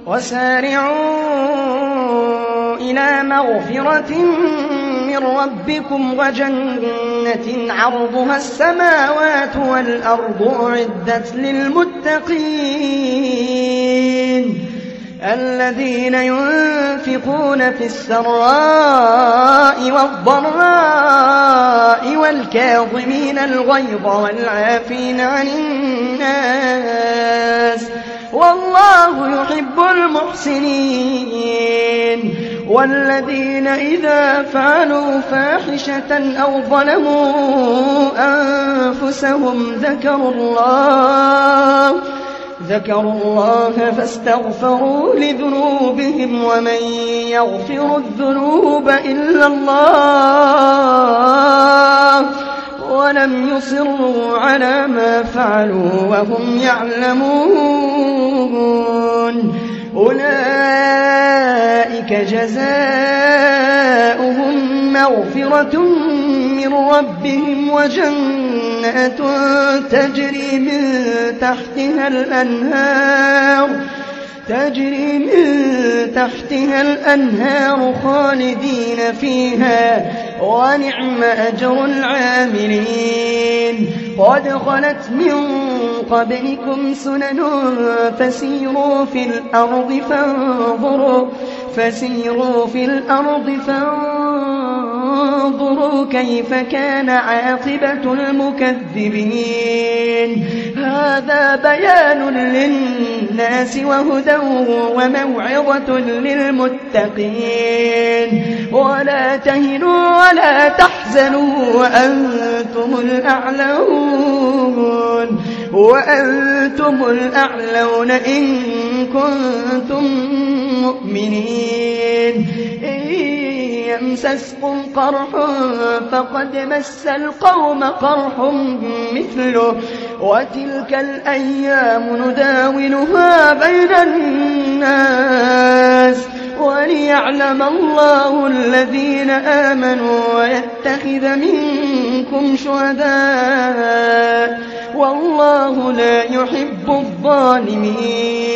وسارعوا إلى مغفرة من ربكم وجنة عرضها السماوات والأرض أعدت للمتقين الذين ينفقون في السراء والضراء والكاظمين الغيظ والعافين عن الناس والله يحب المحسنين والذين إذا فعلوا فاحشة أو ظلموا أنفسهم ذكروا الله فاستغفروا لذنوبهم ومن يغفر الذنوب إلا الله ولم يصروا على ما فعلوا وهم يعلمون أولئك جزاؤهم مغفرة من ربهم وجنات تجري من تحتها الأنهار خالدين فيها ونعم أجر العاملين قد خلت من قبلكم سنن فسيروا في الأرض فانظروا كيف كان عاقبة المكذبين هذا بيان للناس وهدى وموعظة للمتقين ولا تهنوا ولا تحزنوا وأنتم الأعلون إن كنتم مؤمنين إن يمسسكم قرح فقد مس القوم قرح مثله وتلك الأيام نداولها بين الناس وليعلم الله الذين آمنوا ويتخذ منكم شهداء والله لا يحب الظالمين